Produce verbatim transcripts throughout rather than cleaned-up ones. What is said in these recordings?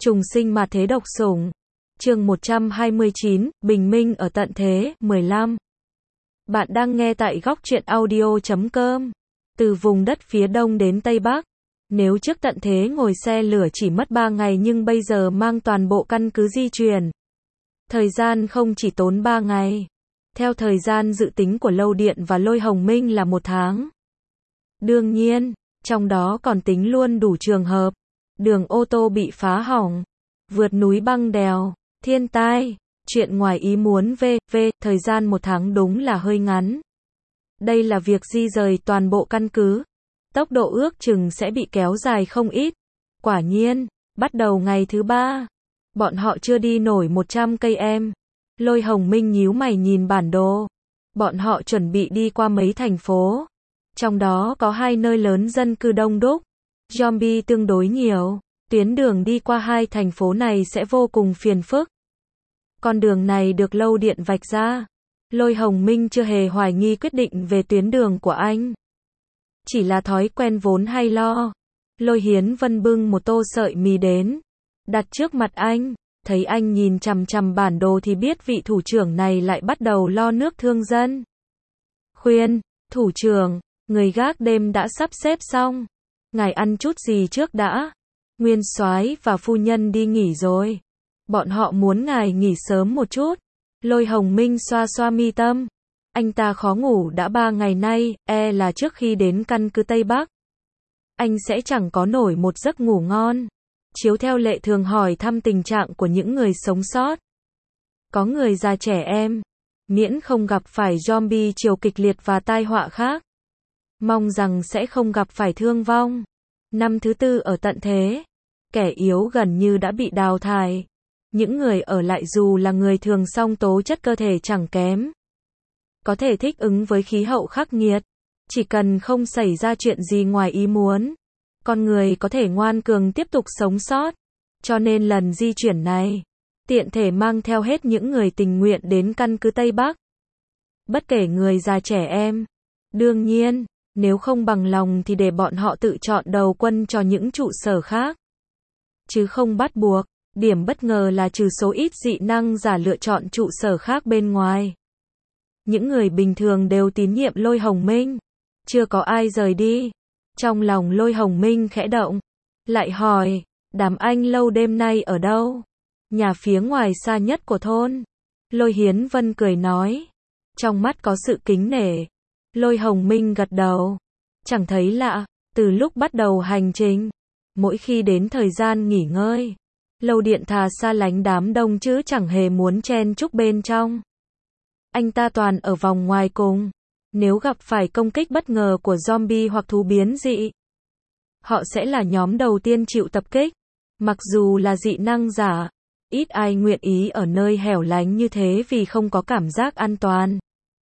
Trùng sinh mà thế độc sủng. Chương một trăm hai mươi chín, Bình minh ở tận thế, mười lăm. Bạn đang nghe tại góc truyện audio chấm com. Từ vùng đất phía đông đến tây bắc. Nếu trước tận thế ngồi xe lửa chỉ mất ba ngày nhưng bây giờ mang toàn bộ căn cứ di chuyển. Thời gian không chỉ tốn ba ngày. Theo thời gian dự tính của Lâu Điện và Lôi Hồng Minh là một tháng. Đương nhiên, trong đó còn tính luôn đủ trường hợp. Đường ô tô bị phá hỏng. Vượt núi băng đèo. Thiên tai. Chuyện ngoài ý muốn v. v. Thời gian một tháng đúng là hơi ngắn. Đây là việc di rời toàn bộ căn cứ. Tốc độ ước chừng sẽ bị kéo dài không ít. Quả nhiên, bắt đầu ngày thứ ba. Bọn họ chưa đi nổi một trăm cây em. Lôi Hồng Minh nhíu mày nhìn bản đồ. Bọn họ chuẩn bị đi qua mấy thành phố. Trong đó có hai nơi lớn dân cư đông đúc. Zombie tương đối nhiều. Tuyến đường đi qua hai thành phố này sẽ vô cùng phiền phức. Con đường này được Lâu Điện vạch ra. Lôi Hồng Minh chưa hề hoài nghi quyết định về tuyến đường của anh. Chỉ là thói quen vốn hay lo. Lôi Hiến Vân bưng một tô sợi mì đến. Đặt trước mặt anh. Thấy anh nhìn chằm chằm bản đồ thì biết vị thủ trưởng này lại bắt đầu lo nước thương dân. Khuyên, thủ trưởng, người gác đêm đã sắp xếp xong. Ngài ăn chút gì trước đã. Nguyên soái và phu nhân đi nghỉ rồi. Bọn họ muốn ngài nghỉ sớm một chút. Lôi Hồng Minh xoa xoa mi tâm. Anh ta khó ngủ đã ba ngày nay, e là trước khi đến căn cứ Tây Bắc. Anh sẽ chẳng có nổi một giấc ngủ ngon. Chiếu theo lệ thường hỏi thăm tình trạng của những người sống sót. Có người già trẻ em. Miễn không gặp phải zombie chiều kịch liệt và tai họa khác. Mong rằng sẽ không gặp phải thương vong. Năm thứ tư ở tận thế. Kẻ yếu gần như đã bị đào thải. Những người ở lại dù là người thường song tố chất cơ thể chẳng kém. Có thể thích ứng với khí hậu khắc nghiệt. Chỉ cần không xảy ra chuyện gì ngoài ý muốn. Con người có thể ngoan cường tiếp tục sống sót. Cho nên lần di chuyển này, tiện thể mang theo hết những người tình nguyện đến căn cứ Tây Bắc. Bất kể người già trẻ em. Đương nhiên, nếu không bằng lòng thì để bọn họ tự chọn đầu quân cho những trụ sở khác. Chứ không bắt buộc. Điểm bất ngờ là trừ số ít dị năng giả lựa chọn trụ sở khác bên ngoài. Những người bình thường đều tín nhiệm Lôi Hồng Minh. Chưa có ai rời đi. Trong lòng Lôi Hồng Minh khẽ động. Lại hỏi, đám anh Lâu đêm nay ở đâu? Nhà phía ngoài xa nhất của thôn. Lôi Hiến Vân cười nói. Trong mắt có sự kính nể. Lôi Hồng Minh gật đầu. Chẳng thấy lạ, từ lúc bắt đầu hành trình. Mỗi khi đến thời gian nghỉ ngơi. Lâu Điện thà xa lánh đám đông chứ chẳng hề muốn chen chúc bên trong. Anh ta toàn ở vòng ngoài cùng. Nếu gặp phải công kích bất ngờ của zombie hoặc thú biến dị, họ sẽ là nhóm đầu tiên chịu tập kích. Mặc dù là dị năng giả, ít ai nguyện ý ở nơi hẻo lánh như thế vì không có cảm giác an toàn.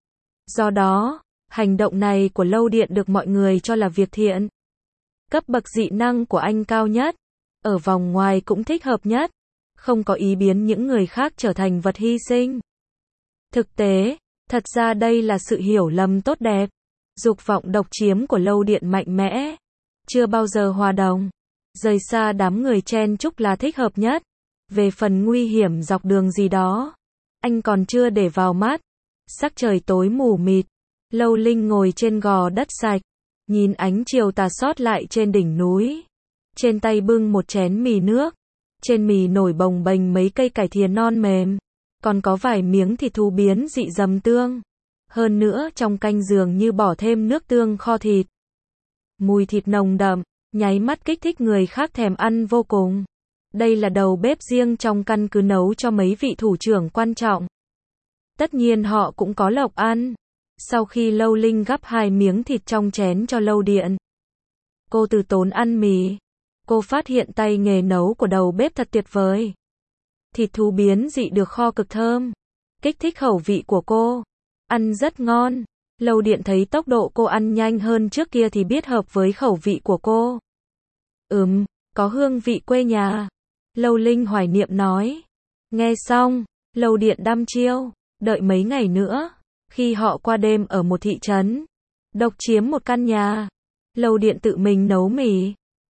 Do đó, hành động này của Lâu Điện được mọi người cho là việc thiện. Cấp bậc dị năng của anh cao nhất. Ở vòng ngoài cũng thích hợp nhất. Không có ý biến những người khác trở thành vật hy sinh. Thực tế, thật ra đây là sự hiểu lầm tốt đẹp. Dục vọng độc chiếm của Lâu Điện mạnh mẽ. Chưa bao giờ hòa đồng. Rời xa đám người chen chúc là thích hợp nhất. Về phần nguy hiểm dọc đường gì đó, anh còn chưa để vào mắt. Sắc trời tối mù mịt. Lâu Linh ngồi trên gò đất sạch. Nhìn ánh chiều tà sót lại trên đỉnh núi. Trên tay bưng một chén mì nước. Trên mì nổi bồng bềnh mấy cây cải thìa non mềm. Còn có vài miếng thịt thú biến dị dầm tương. Hơn nữa trong canh dường như bỏ thêm nước tương kho thịt. Mùi thịt nồng đậm, nháy mắt kích thích người khác thèm ăn vô cùng. Đây là đầu bếp riêng trong căn cứ nấu cho mấy vị thủ trưởng quan trọng. Tất nhiên họ cũng có lộc ăn. Sau khi Lâu Linh gắp hai miếng thịt trong chén cho Lâu Điện, cô từ tốn ăn mì. Cô phát hiện tay nghề nấu của đầu bếp thật tuyệt vời. Thịt thú biến dị được kho cực thơm. Kích thích khẩu vị của cô. Ăn rất ngon. Lâu Điện thấy tốc độ cô ăn nhanh hơn trước kia thì biết hợp với khẩu vị của cô. Ừm, có hương vị quê nhà. Lâu Linh hoài niệm nói. Nghe xong, Lâu Điện đăm chiêu. Đợi mấy ngày nữa. Khi họ qua đêm ở một thị trấn. Độc chiếm một căn nhà. Lâu Điện tự mình nấu mì.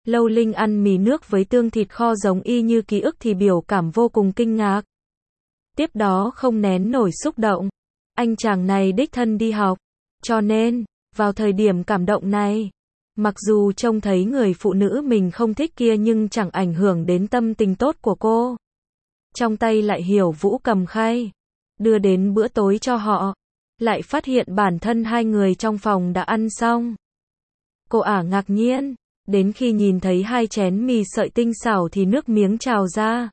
Lâu Linh ăn mì nước với tương thịt kho giống y như ký ức thì biểu cảm vô cùng kinh ngạc. Tiếp đó không nén nổi xúc động. Anh chàng này đích thân đi học. Cho nên, vào thời điểm cảm động này, mặc dù trông thấy người phụ nữ mình không thích kia nhưng chẳng ảnh hưởng đến tâm tình tốt của cô. Trong tay lại Hiểu Vũ cầm khay, đưa đến bữa tối cho họ. Lại phát hiện bản thân hai người trong phòng đã ăn xong. Cô ả ngạc nhiên, đến khi nhìn thấy hai chén mì sợi tinh xảo thì nước miếng trào ra.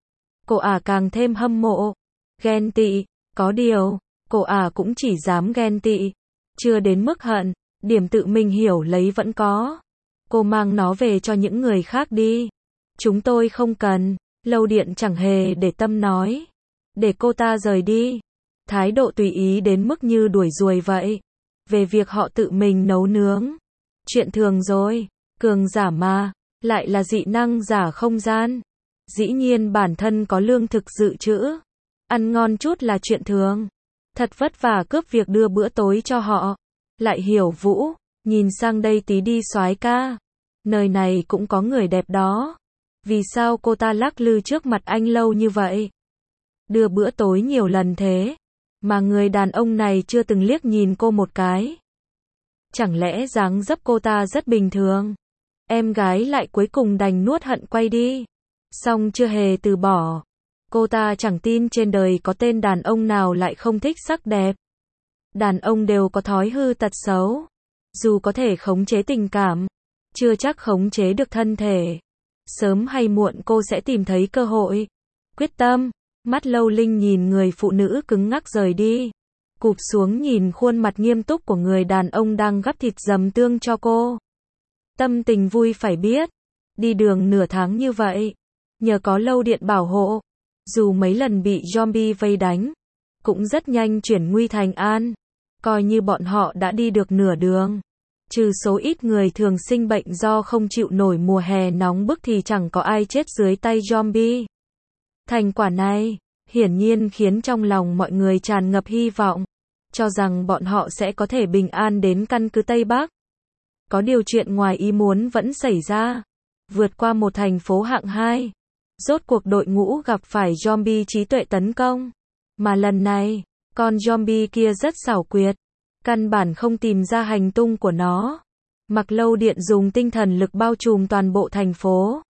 Cô ả càng thêm hâm mộ, ghen tị, có điều, cô ả cũng chỉ dám ghen tị, chưa đến mức hận, điểm tự mình hiểu lấy vẫn có. Cô mang nó về cho những người khác đi. Chúng tôi không cần, Lâu Điện chẳng hề để tâm nói. Để cô ta rời đi. Thái độ tùy ý đến mức như đuổi ruồi vậy. Về việc họ tự mình nấu nướng. Chuyện thường rồi, cường giả mà, lại là dị năng giả không gian. Dĩ nhiên bản thân có lương thực dự trữ. Ăn ngon chút là chuyện thường. Thật vất vả cướp việc đưa bữa tối cho họ. Lại Hiểu Vũ, nhìn sang đây tí đi soái ca. Nơi này cũng có người đẹp đó. Vì sao cô ta lắc lư trước mặt anh lâu như vậy? Đưa bữa tối nhiều lần thế, mà người đàn ông này chưa từng liếc nhìn cô một cái. Chẳng lẽ dáng dấp cô ta rất bình thường? Em gái lại cuối cùng đành nuốt hận quay đi. Xong chưa hề từ bỏ. Cô ta chẳng tin trên đời có tên đàn ông nào lại không thích sắc đẹp. Đàn ông đều có thói hư tật xấu. Dù có thể khống chế tình cảm, chưa chắc khống chế được thân thể. Sớm hay muộn cô sẽ tìm thấy cơ hội. Quyết tâm, mắt Lâu Linh nhìn người phụ nữ cứng ngắc rời đi. Cụp xuống nhìn khuôn mặt nghiêm túc của người đàn ông đang gắp thịt dầm tương cho cô. Tâm tình vui phải biết. Đi đường nửa tháng như vậy, nhờ có Lâu Điện bảo hộ, dù mấy lần bị zombie vây đánh, cũng rất nhanh chuyển nguy thành an. Coi như bọn họ đã đi được nửa đường. Trừ số ít người thường sinh bệnh do không chịu nổi mùa hè nóng bức thì chẳng có ai chết dưới tay zombie. Thành quả này, hiển nhiên khiến trong lòng mọi người tràn ngập hy vọng, cho rằng bọn họ sẽ có thể bình an đến căn cứ Tây Bắc. Có điều chuyện ngoài ý muốn vẫn xảy ra. Vượt qua một thành phố hạng hai, rốt cuộc đội ngũ gặp phải zombie trí tuệ tấn công. Mà lần này, con zombie kia rất xảo quyệt. Căn bản không tìm ra hành tung của nó. Mặc Lâu Điện dùng tinh thần lực bao trùm toàn bộ thành phố.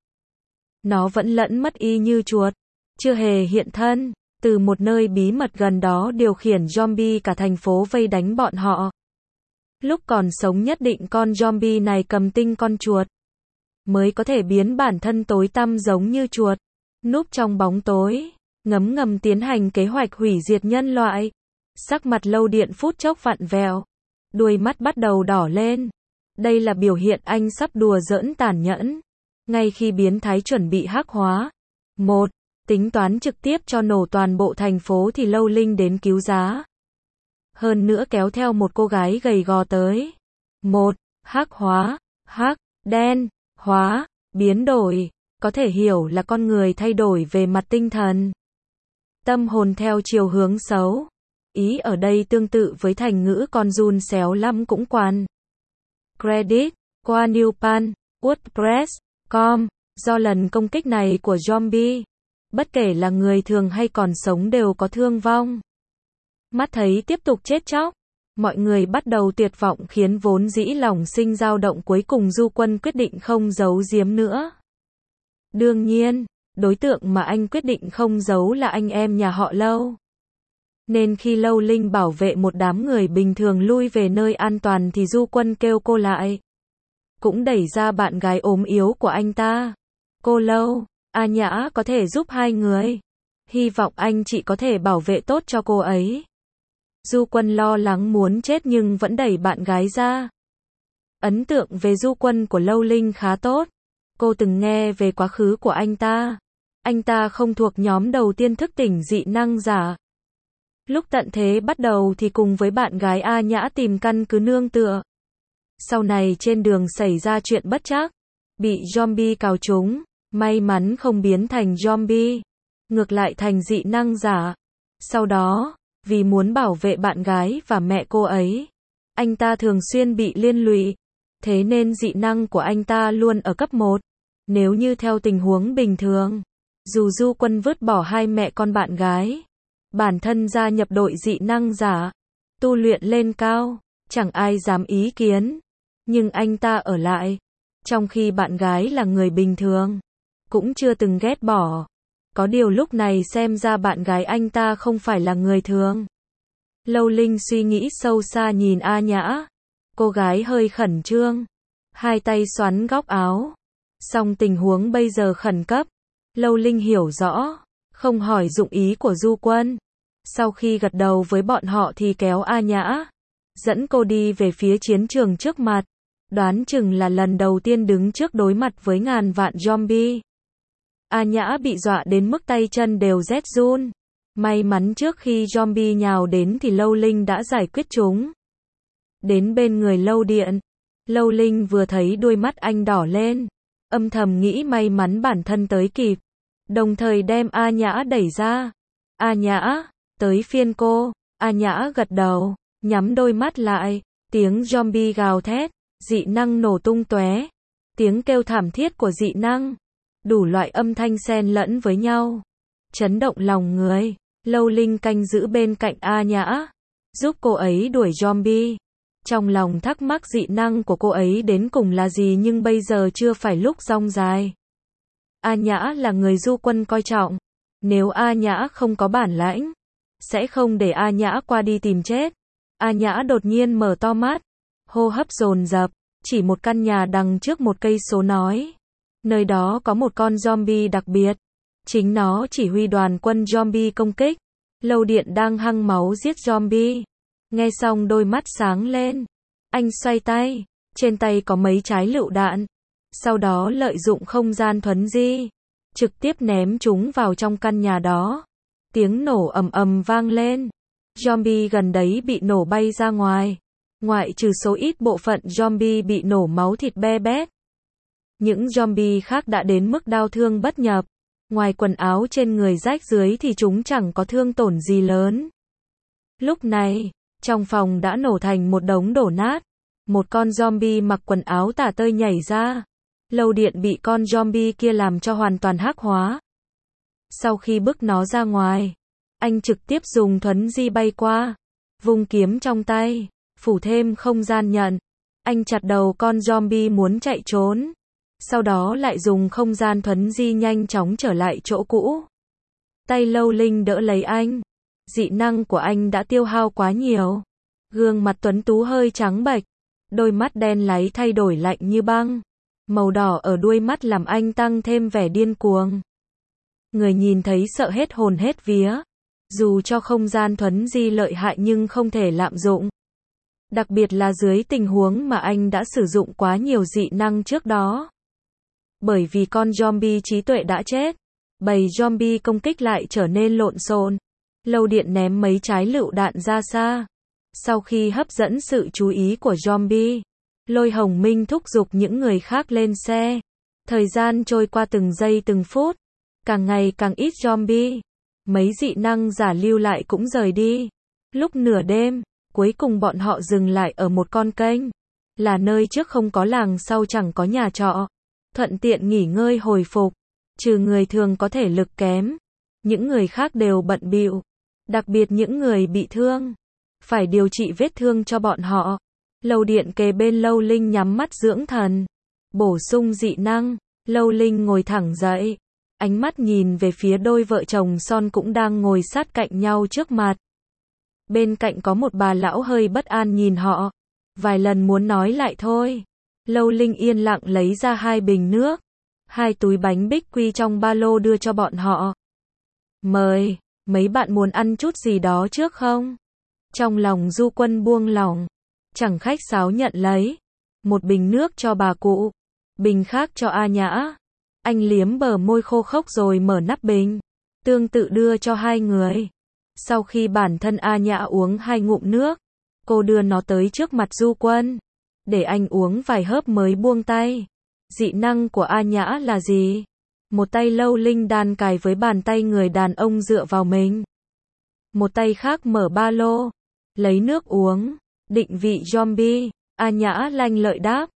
Nó vẫn lẫn mất y như chuột. Chưa hề hiện thân. Từ một nơi bí mật gần đó điều khiển zombie cả thành phố vây đánh bọn họ. Lúc còn sống nhất định con zombie này cầm tinh con chuột. Mới có thể biến bản thân tối tăm giống như chuột. Núp trong bóng tối. Ngấm ngầm tiến hành kế hoạch hủy diệt nhân loại. Sắc mặt Lâu Điện phút chốc vặn vẹo. Đuôi mắt bắt đầu đỏ lên. Đây là biểu hiện anh sắp đùa giỡn tàn nhẫn. Ngay khi biến thái chuẩn bị hắc hóa. Một. Tính toán trực tiếp cho nổ toàn bộ thành phố thì Lâu Linh đến cứu giá. Hơn nữa kéo theo một cô gái gầy gò tới. Một. Hắc hóa. Hắc. Đen. Hóa. Biến đổi. Có thể hiểu là con người thay đổi về mặt tinh thần. Tâm hồn theo chiều hướng xấu. Ý ở đây tương tự với thành ngữ con giun xéo lắm cũng quan. Credit, qua Newpan, WordPress, com, do lần công kích này của zombie, bất kể là người thường hay còn sống đều có thương vong. Mắt thấy tiếp tục chết chóc, mọi người bắt đầu tuyệt vọng khiến vốn dĩ lòng sinh dao động cuối cùng Du Quân quyết định không giấu giếm nữa. Đương nhiên, đối tượng mà anh quyết định không giấu là anh em nhà họ Lâu. Nên khi Lâu Linh bảo vệ một đám người bình thường lui về nơi an toàn thì Du Quân kêu cô lại. Cũng đẩy ra bạn gái ốm yếu của anh ta. Cô Lâu, A Nhã có thể giúp hai người. Hy vọng anh chị có thể bảo vệ tốt cho cô ấy. Du Quân lo lắng muốn chết nhưng vẫn đẩy bạn gái ra. Ấn tượng về Du Quân của Lâu Linh khá tốt. Cô từng nghe về quá khứ của anh ta. Anh ta không thuộc nhóm đầu tiên thức tỉnh dị năng giả. Lúc tận thế bắt đầu thì cùng với bạn gái A Nhã tìm căn cứ nương tựa. Sau này trên đường xảy ra chuyện bất trắc, bị zombie cào trúng, may mắn không biến thành zombie, ngược lại thành dị năng giả. Sau đó, vì muốn bảo vệ bạn gái và mẹ cô ấy, anh ta thường xuyên bị liên lụy. Thế nên dị năng của anh ta luôn ở cấp một. Nếu như theo tình huống bình thường, dù Du Quân vứt bỏ hai mẹ con bạn gái, bản thân gia nhập đội dị năng giả, tu luyện lên cao, chẳng ai dám ý kiến. Nhưng anh ta ở lại, trong khi bạn gái là người bình thường, cũng chưa từng ghét bỏ. Có điều lúc này xem ra bạn gái anh ta không phải là người thường. Lâu Linh suy nghĩ sâu xa nhìn A Nhã. Cô gái hơi khẩn trương, hai tay xoắn góc áo. Song tình huống bây giờ khẩn cấp. Lâu Linh hiểu rõ, không hỏi dụng ý của Du Quân. Sau khi gật đầu với bọn họ thì kéo A Nhã, dẫn cô đi về phía chiến trường trước mặt. Đoán chừng là lần đầu tiên đứng trước đối mặt với ngàn vạn zombie. A Nhã bị dọa đến mức tay chân đều rét run. May mắn trước khi zombie nhào đến thì Lâu Linh đã giải quyết chúng. Đến bên người Lâu Điện, Lâu Linh vừa thấy đôi mắt anh đỏ lên, âm thầm nghĩ may mắn bản thân tới kịp, đồng thời đem A Nhã đẩy ra. A Nhã, tới phiên cô. A Nhã gật đầu, nhắm đôi mắt lại, tiếng zombie gào thét, dị năng nổ tung tóe, tiếng kêu thảm thiết của dị năng, đủ loại âm thanh xen lẫn với nhau, chấn động lòng người. Lâu Linh canh giữ bên cạnh A Nhã, giúp cô ấy đuổi zombie. Trong lòng thắc mắc dị năng của cô ấy đến cùng là gì, nhưng bây giờ chưa phải lúc rong dài. A Nhã là người Du Quân coi trọng. Nếu A Nhã không có bản lãnh, sẽ không để A Nhã qua đi tìm chết. A Nhã đột nhiên mở to mắt, hô hấp dồn dập, chỉ một căn nhà đằng trước một cây số nói. Nơi đó có một con zombie đặc biệt. Chính nó chỉ huy đoàn quân zombie công kích. Lâu Điện đang hăng máu giết zombie. Nghe xong đôi mắt sáng lên. Anh xoay tay, trên tay có mấy trái lựu đạn. Sau đó lợi dụng không gian thuấn di, trực tiếp ném chúng vào trong căn nhà đó. Tiếng nổ ầm ầm vang lên. Zombie gần đấy bị nổ bay ra ngoài. Ngoại trừ số ít bộ phận zombie bị nổ máu thịt be bét. Những zombie khác đã đến mức đau thương bất nhập. Ngoài quần áo trên người rách rưới thì chúng chẳng có thương tổn gì lớn. Lúc này, trong phòng đã nổ thành một đống đổ nát. Một con zombie mặc quần áo tả tơi nhảy ra. Lâu Điện bị con zombie kia làm cho hoàn toàn hắc hóa. Sau khi bức nó ra ngoài, anh trực tiếp dùng thuấn di bay qua, vung kiếm trong tay, phủ thêm không gian nhận. Anh chặt đầu con zombie muốn chạy trốn. Sau đó lại dùng không gian thuấn di nhanh chóng trở lại chỗ cũ. Tay Lâu Linh đỡ lấy anh. Dị năng của anh đã tiêu hao quá nhiều. Gương mặt tuấn tú hơi trắng bệch, đôi mắt đen láy thay đổi lạnh như băng. Màu đỏ ở đuôi mắt làm anh tăng thêm vẻ điên cuồng. Người nhìn thấy sợ hết hồn hết vía. Dù cho không gian thuấn di lợi hại nhưng không thể lạm dụng. Đặc biệt là dưới tình huống mà anh đã sử dụng quá nhiều dị năng trước đó. Bởi vì con zombie trí tuệ đã chết, bầy zombie công kích lại trở nên lộn xộn. Lâu Điện ném mấy trái lựu đạn ra xa. Sau khi hấp dẫn sự chú ý của zombie, Lôi Hồng Minh thúc giục những người khác lên xe. Thời gian trôi qua từng giây từng phút, càng ngày càng ít zombie. Mấy dị năng giả lưu lại cũng rời đi. Lúc nửa đêm, cuối cùng bọn họ dừng lại ở một con kênh. Là nơi trước không có làng, sau chẳng có nhà trọ. Thuận tiện nghỉ ngơi hồi phục. Trừ người thường có thể lực kém, những người khác đều bận bịu. Đặc biệt những người bị thương, phải điều trị vết thương cho bọn họ. Lâu Điện kề bên Lâu Linh nhắm mắt dưỡng thần, bổ sung dị năng. Lâu Linh ngồi thẳng dậy, ánh mắt nhìn về phía đôi vợ chồng son cũng đang ngồi sát cạnh nhau trước mặt. Bên cạnh có một bà lão hơi bất an nhìn họ, vài lần muốn nói lại thôi. Lâu Linh yên lặng lấy ra hai bình nước, hai túi bánh bích quy trong ba lô đưa cho bọn họ. Mời, mấy bạn muốn ăn chút gì đó trước không? Trong lòng Du Quân buông lỏng, chẳng khách sáo nhận lấy. Một bình nước cho bà cụ, bình khác cho A Nhã. Anh liếm bờ môi khô khốc rồi mở nắp bình, tương tự đưa cho hai người. Sau khi bản thân A Nhã uống hai ngụm nước, cô đưa nó tới trước mặt Du Quân, để anh uống vài hớp mới buông tay. Dị năng của A Nhã là gì? Một tay Lâu Linh đan cài với bàn tay người đàn ông dựa vào mình. Một tay khác mở ba lô, lấy nước uống, định vị zombie. A Nhã lanh lợi đáp,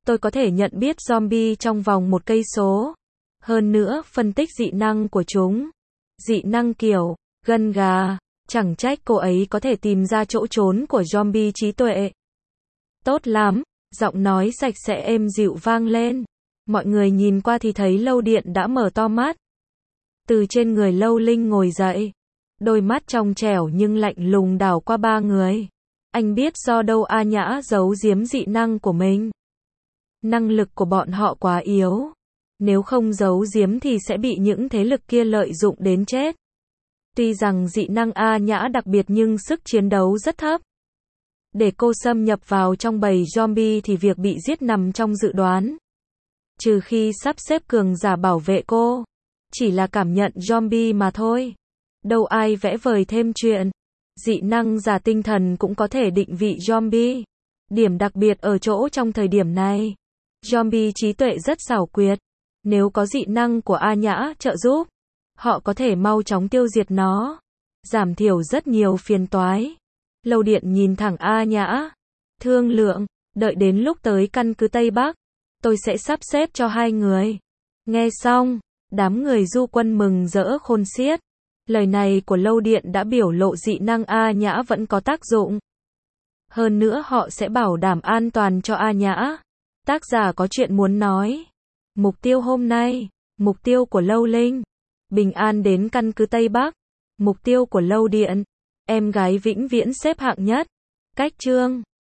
Tôi có thể nhận biết zombie trong vòng một cây số. Hơn nữa, phân tích dị năng của chúng. Dị năng kiểu, gân gà. Chẳng trách cô ấy có thể tìm ra chỗ trốn của zombie trí tuệ. Tốt lắm, giọng nói sạch sẽ êm dịu vang lên. Mọi người nhìn qua thì thấy Lâu Điện đã mở to mắt. Từ trên người Lâu Linh ngồi dậy. Đôi mắt trong trẻo nhưng lạnh lùng đảo qua ba người. Anh biết do đâu A Nhã giấu giếm dị năng của mình. Năng lực của bọn họ quá yếu. Nếu không giấu giếm thì sẽ bị những thế lực kia lợi dụng đến chết. Tuy rằng dị năng A Nhã đặc biệt nhưng sức chiến đấu rất thấp. Để cô xâm nhập vào trong bầy zombie thì việc bị giết nằm trong dự đoán. Trừ khi sắp xếp cường giả bảo vệ cô. Chỉ là cảm nhận zombie mà thôi. Đâu ai vẽ vời thêm chuyện. Dị năng giả tinh thần cũng có thể định vị zombie. Điểm đặc biệt ở chỗ trong thời điểm này. Zombie trí tuệ rất xảo quyệt. Nếu có dị năng của A Nhã trợ giúp, họ có thể mau chóng tiêu diệt nó. Giảm thiểu rất nhiều phiền toái. Lâu Điện nhìn thẳng A Nhã. Thương lượng, đợi đến lúc tới căn cứ Tây Bắc, tôi sẽ sắp xếp cho hai người. Nghe xong, đám người du quân mừng rỡ khôn xiết. Lời này của Lâu Điện đã biểu lộ dị năng A Nhã vẫn có tác dụng. Hơn nữa họ sẽ bảo đảm an toàn cho A Nhã. Tác giả có chuyện muốn nói. Mục tiêu hôm nay, mục tiêu của Lâu Linh. Bình an đến căn cứ Tây Bắc. Mục tiêu của Lâu Điện. Em gái vĩnh viễn xếp hạng nhất. Cách chương